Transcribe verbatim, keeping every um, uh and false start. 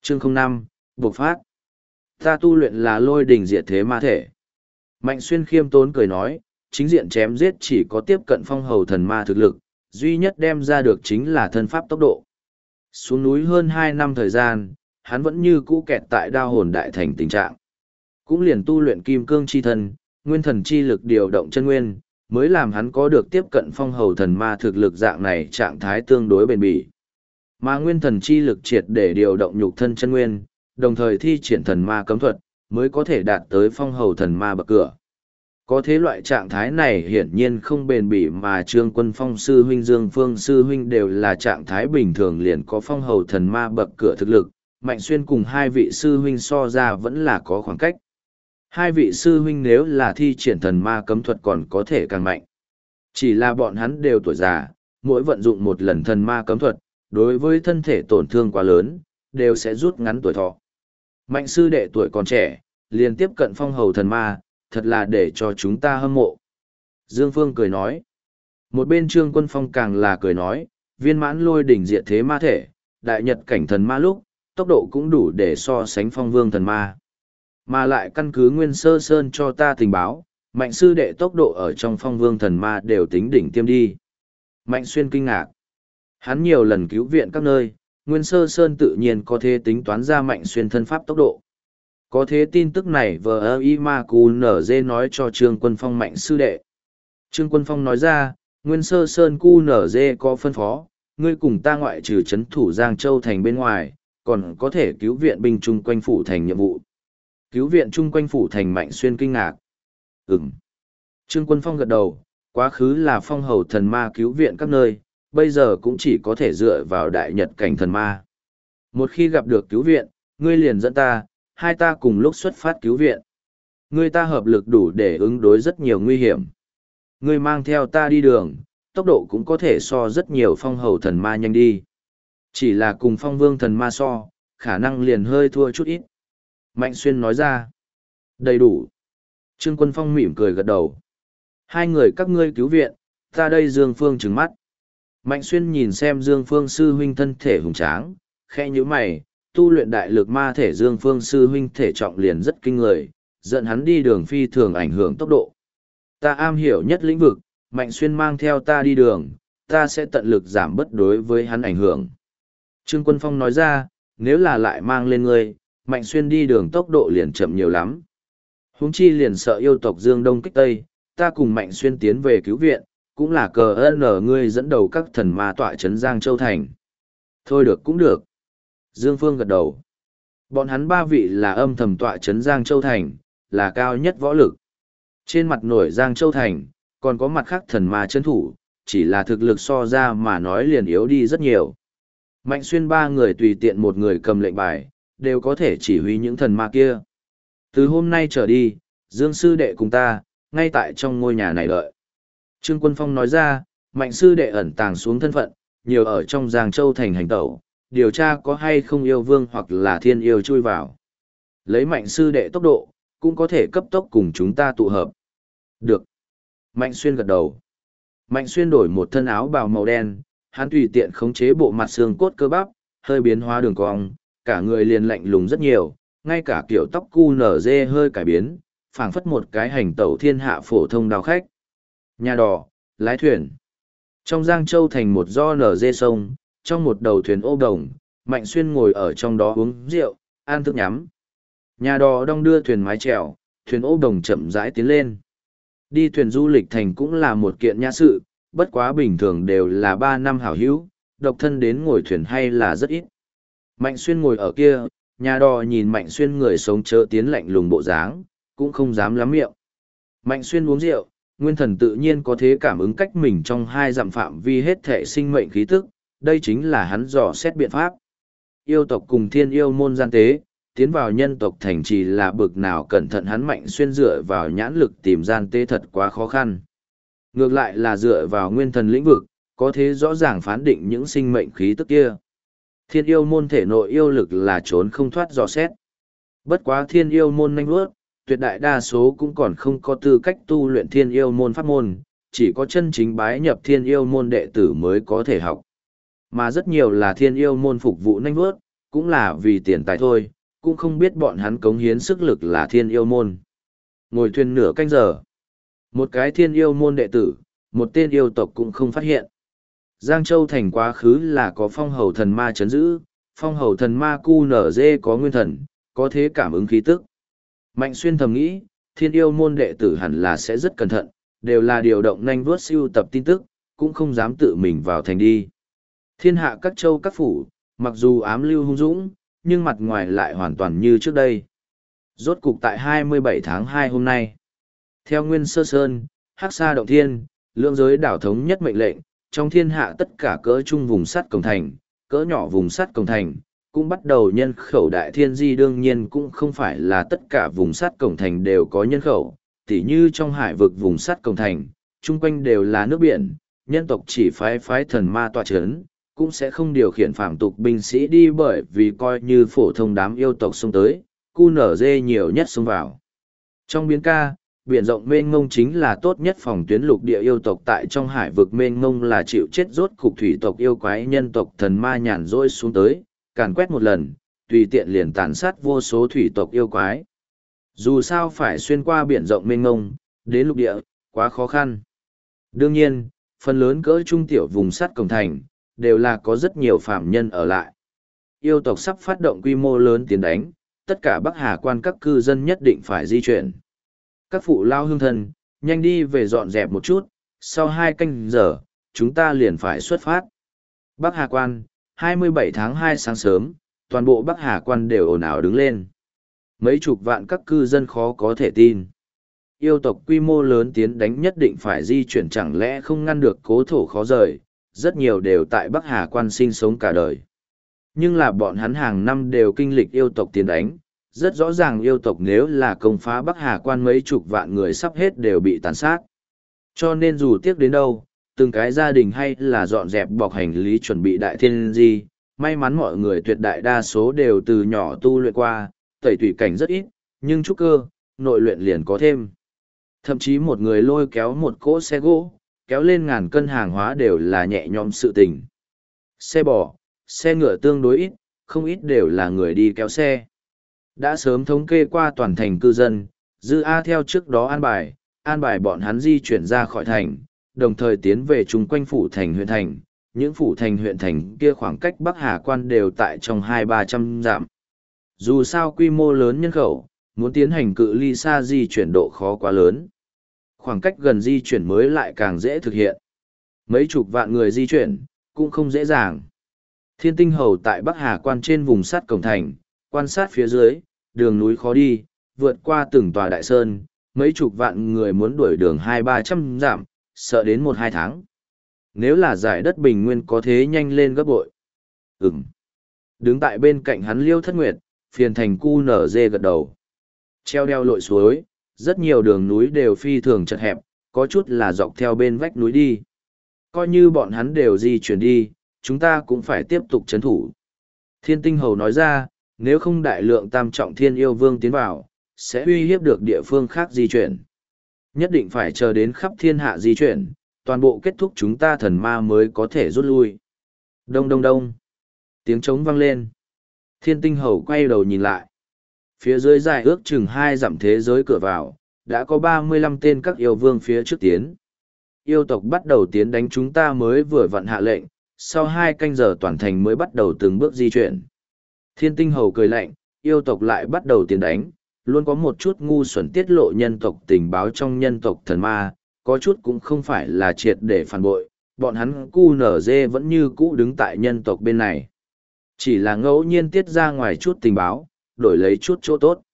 Chương không năm, bộc phát. Ta tu luyện là lôi đỉnh diệt thế ma thể. Mạnh Xuyên khiêm tốn cười nói, chính diện chém giết chỉ có tiếp cận phong hầu thần ma thực lực, duy nhất đem ra được chính là thân pháp tốc độ. Xuống núi hơn hai năm thời gian, hắn vẫn như cũ kẹt tại đao hồn đại thành tình trạng. Cũng liền tu luyện kim cương chi thân, nguyên thần chi lực điều động chân nguyên, mới làm hắn có được tiếp cận phong hầu thần ma thực lực dạng này trạng thái tương đối bền bỉ. Mà nguyên thần chi lực triệt để điều động nhục thân chân nguyên, đồng thời thi triển thần ma cấm thuật, mới có thể đạt tới phong hầu thần ma bậc cửa. Có thế loại trạng thái này hiển nhiên không bền bỉ mà Trương Quân Phong sư huynh Dương Phương sư huynh đều là trạng thái bình thường liền có phong hầu thần ma bậc cửa thực lực, Mạnh Xuyên cùng hai vị sư huynh so ra vẫn là có khoảng cách. Hai vị sư huynh nếu là thi triển thần ma cấm thuật còn có thể càng mạnh. Chỉ là bọn hắn đều tuổi già, mỗi vận dụng một lần thần ma cấm thuật, đối với thân thể tổn thương quá lớn, đều sẽ rút ngắn tuổi thọ. Mạnh sư đệ tuổi còn trẻ, liền tiếp cận phong hầu thần ma, thật là để cho chúng ta hâm mộ. Dương Phương cười nói. Một bên Trương Quân Phong càng là cười nói, viên mãn lôi đỉnh diệt thế ma thể, đại nhật cảnh thần ma lúc, tốc độ cũng đủ để so sánh phong vương thần ma. Mà lại căn cứ Nguyên Sơ Sơn cho ta tình báo, Mạnh sư đệ tốc độ ở trong phong vương thần ma đều tính đỉnh tiêm đi. Mạnh Xuyên kinh ngạc. Hắn nhiều lần cứu viện các nơi, Nguyên Sơ Sơn tự nhiên có thể tính toán ra Mạnh Xuyên thân pháp tốc độ. Có thế tin tức này vờ y ma cù nở dê nói cho Trương Quân Phong Mạnh sư đệ. Trương Quân Phong nói ra, Nguyên Sơ Sơn cu nở dê có phân phó, ngươi cùng ta ngoại trừ chấn thủ Giang Châu thành bên ngoài, còn có thể cứu viện binh chung quanh phủ thành nhiệm vụ. Cứu viện chung quanh phủ thành Mạnh Xuyên kinh ngạc. Ừm. Trương Quân Phong gật đầu, quá khứ là phong hầu thần ma cứu viện các nơi, bây giờ cũng chỉ có thể dựa vào đại nhật cảnh thần ma. Một khi gặp được cứu viện, ngươi liền dẫn ta, hai ta cùng lúc xuất phát cứu viện. Ngươi ta hợp lực đủ để ứng đối rất nhiều nguy hiểm. Ngươi mang theo ta đi đường, tốc độ cũng có thể so rất nhiều phong hầu thần ma nhanh đi. Chỉ là cùng phong vương thần ma so, khả năng liền hơi thua chút ít. Mạnh Xuyên nói ra. Đầy đủ. Trương Quân Phong mỉm cười gật đầu. Hai người các ngươi cứu viện, ta đây Dương Phương trừng mắt. Mạnh Xuyên nhìn xem Dương Phương sư huynh thân thể hùng tráng, khẽ nhíu mày, tu luyện đại lực ma thể Dương Phương sư huynh thể trọng liền rất kinh người, dẫn hắn đi đường phi thường ảnh hưởng tốc độ. Ta am hiểu nhất lĩnh vực, Mạnh Xuyên mang theo ta đi đường, ta sẽ tận lực giảm bất đối với hắn ảnh hưởng. Trương Quân Phong nói ra, nếu là lại mang lên ngươi, Mạnh Xuyên đi đường tốc độ liền chậm nhiều lắm. Huống chi liền sợ yêu tộc Dương Đông kích Tây, ta cùng Mạnh Xuyên tiến về cứu viện, cũng là cờ ơn ngươi dẫn đầu các thần ma tọa trấn Giang Châu Thành. Thôi được cũng được. Dương Phương gật đầu. Bọn hắn ba vị là âm thầm tọa trấn Giang Châu Thành, là cao nhất võ lực. Trên mặt nổi Giang Châu Thành, còn có mặt khác thần ma trấn thủ, chỉ là thực lực so ra mà nói liền yếu đi rất nhiều. Mạnh Xuyên ba người tùy tiện một người cầm lệnh bài, đều có thể chỉ huy những thần ma kia. Từ hôm nay trở đi, Dương sư đệ cùng ta, ngay tại trong ngôi nhà này đợi. Trương Quân Phong nói ra, Mạnh sư đệ ẩn tàng xuống thân phận, nhiều ở trong Giang Châu Thành hành tẩu, điều tra có hay không yêu vương hoặc là thiên yêu chui vào. Lấy Mạnh sư đệ tốc độ, cũng có thể cấp tốc cùng chúng ta tụ hợp. Được. Mạnh Xuyên gật đầu. Mạnh Xuyên đổi một thân áo bào màu đen, hắn tùy tiện khống chế bộ mặt xương cốt cơ bắp, hơi biến hóa đường cong, cả người liền lạnh lùng rất nhiều, ngay cả kiểu tóc cu nở dê hơi cải biến, phảng phất một cái hành tẩu thiên hạ phổ thông đào khách. Nhà đò, lái thuyền. Trong Giang Châu thành một do nở dê sông, trong một đầu thuyền ô đồng, Mạnh Xuyên ngồi ở trong đó uống rượu, ăn thức nhắm. Nhà đò đong đưa thuyền mái chèo, thuyền ô đồng chậm rãi tiến lên. Đi thuyền du lịch thành cũng là một kiện nhã sự, bất quá bình thường đều là ba năm hảo hữu, độc thân đến ngồi thuyền hay là rất ít. Mạnh Xuyên ngồi ở kia, nhà đò nhìn Mạnh Xuyên người sống chớ tiến lạnh lùng bộ dáng, cũng không dám lắm miệng. Mạnh Xuyên uống rượu, nguyên thần tự nhiên có thế cảm ứng cách mình trong hai dặm phạm vi hết thể sinh mệnh khí tức, đây chính là hắn dò xét biện pháp. Yêu tộc cùng thiên yêu môn gian tế, tiến vào nhân tộc thành trì là bực nào cẩn thận hắn Mạnh Xuyên dựa vào nhãn lực tìm gian tế thật quá khó khăn. Ngược lại là dựa vào nguyên thần lĩnh vực, có thế rõ ràng phán định những sinh mệnh khí tức kia. Thiên yêu môn thể nội yêu lực là trốn không thoát dò xét. Bất quá thiên yêu môn nhanh bước, tuyệt đại đa số cũng còn không có tư cách tu luyện thiên yêu môn pháp môn, chỉ có chân chính bái nhập thiên yêu môn đệ tử mới có thể học. Mà rất nhiều là thiên yêu môn phục vụ nhanh bước, cũng là vì tiền tài thôi, cũng không biết bọn hắn cống hiến sức lực là thiên yêu môn. Ngồi thuyền nửa canh giờ, một cái thiên yêu môn đệ tử, một tên yêu tộc cũng không phát hiện. Giang Châu thành quá khứ là có phong hầu thần ma chấn giữ, phong hầu thần ma cu nở dê có nguyên thần, có thế cảm ứng khí tức. Mạnh Xuyên thầm nghĩ, thiên yêu môn đệ tử hẳn là sẽ rất cẩn thận, đều là điều động nhanh vuốt siêu tập tin tức, cũng không dám tự mình vào thành đi. Thiên hạ các châu các phủ, mặc dù ám lưu hung dũng, nhưng mặt ngoài lại hoàn toàn như trước đây. Rốt cục tại hai mươi bảy tháng hai hôm nay, theo Nguyên Sơ Sơn, Hắc Sa Động Thiên, lượng giới đảo thống nhất mệnh lệnh, trong thiên hạ tất cả cỡ trung vùng sắt cổng thành, cỡ nhỏ vùng sắt cổng thành, cũng bắt đầu nhân khẩu đại thiên di. Đương nhiên cũng không phải là tất cả vùng sắt cổng thành đều có nhân khẩu, tỉ như trong hải vực vùng sắt cổng thành, chung quanh đều là nước biển, nhân tộc chỉ phái phái thần ma tọa chấn, cũng sẽ không điều khiển phạm tục binh sĩ đi, bởi vì coi như phổ thông đám yêu tộc xông tới, cu nở dê nhiều nhất xông vào. Trong biến ca, biển rộng mênh mông chính là tốt nhất phòng tuyến lục địa yêu tộc. Tại trong hải vực mênh mông là chịu chết, rốt cục thủy tộc yêu quái nhân tộc thần ma nhàn rỗi xuống tới, càn quét một lần, tùy tiện liền tàn sát vô số thủy tộc yêu quái. Dù sao phải xuyên qua biển rộng mênh mông, đến lục địa, quá khó khăn. Đương nhiên, phần lớn cỡ trung tiểu vùng sắt cổng thành, đều là có rất nhiều phạm nhân ở lại. Yêu tộc sắp phát động quy mô lớn tiến đánh, tất cả Bắc Hà quan các cư dân nhất định phải di chuyển. Các phụ lao hương thân, nhanh đi về dọn dẹp một chút, sau hai canh giờ, chúng ta liền phải xuất phát. Bắc Hà quan, hai mươi bảy tháng hai sáng sớm, toàn bộ Bắc Hà quan đều ồn ào đứng lên. Mấy chục vạn các cư dân khó có thể tin. Yêu tộc quy mô lớn tiến đánh nhất định phải di chuyển, chẳng lẽ không ngăn được cố thổ khó rời, rất nhiều đều tại Bắc Hà quan sinh sống cả đời. Nhưng là bọn hắn hàng năm đều kinh lịch yêu tộc tiến đánh, rất rõ ràng yêu tộc nếu là công phá Bắc Hà quan mấy chục vạn người sắp hết đều bị tàn sát. Cho nên dù tiếc đến đâu, từng cái gia đình hay là dọn dẹp bọc hành lý chuẩn bị đại thiên di, may mắn mọi người tuyệt đại đa số đều từ nhỏ tu luyện qua, tẩy tùy cảnh rất ít, nhưng trúc cơ, nội luyện liền có thêm. Thậm chí một người lôi kéo một cỗ xe gỗ, kéo lên ngàn cân hàng hóa đều là nhẹ nhõm sự tình. Xe bò, xe ngựa tương đối ít, không ít đều là người đi kéo xe. Đã sớm thống kê qua toàn thành cư dân, Dư A theo trước đó an bài, an bài bọn hắn di chuyển ra khỏi thành, đồng thời tiến về chung quanh phủ thành huyện thành. Những phủ thành huyện thành kia khoảng cách Bắc Hà quan đều tại trong hai ba trăm dặm. Dù sao quy mô lớn nhân khẩu, muốn tiến hành cự ly xa di chuyển độ khó quá lớn. Khoảng cách gần di chuyển mới lại càng dễ thực hiện. Mấy chục vạn người di chuyển, cũng không dễ dàng. Thiên Tinh Hầu tại Bắc Hà quan trên vùng sắt cổng thành, quan sát phía dưới, đường núi khó đi, vượt qua từng tòa đại sơn, mấy chục vạn người muốn đuổi đường hai ba trăm dặm, sợ đến một hai tháng. Nếu là giải đất bình nguyên có thế nhanh lên gấp bội. Ừm. Đứng tại bên cạnh hắn Liêu Thất Nguyệt, phiền thành cu nở dê gật đầu. Treo đeo lội suối, rất nhiều đường núi đều phi thường chật hẹp, có chút là dọc theo bên vách núi đi. Coi như bọn hắn đều di chuyển đi, chúng ta cũng phải tiếp tục chấn thủ. Thiên Tinh Hầu nói ra, nếu không đại lượng tam trọng thiên yêu vương tiến vào, sẽ uy hiếp được địa phương khác di chuyển. Nhất định phải chờ đến khắp thiên hạ di chuyển, toàn bộ kết thúc chúng ta thần ma mới có thể rút lui. Đông đông đông. Tiếng trống vang lên. Thiên Tinh Hầu quay đầu nhìn lại. Phía dưới dài ước chừng hai dặm thế giới cửa vào, đã có ba mươi lăm tên các yêu vương phía trước tiến. Yêu tộc bắt đầu tiến đánh chúng ta mới vừa vặn hạ lệnh, sau hai canh giờ toàn thành mới bắt đầu từng bước di chuyển. Thiên Tinh Hầu cười lạnh, yêu tộc lại bắt đầu tiến đánh, luôn có một chút ngu xuẩn tiết lộ nhân tộc tình báo trong nhân tộc thần ma, có chút cũng không phải là triệt để phản bội, bọn hắn cu nở dê vẫn như cũ đứng tại nhân tộc bên này. Chỉ là ngẫu nhiên tiết ra ngoài chút tình báo, đổi lấy chút chỗ tốt.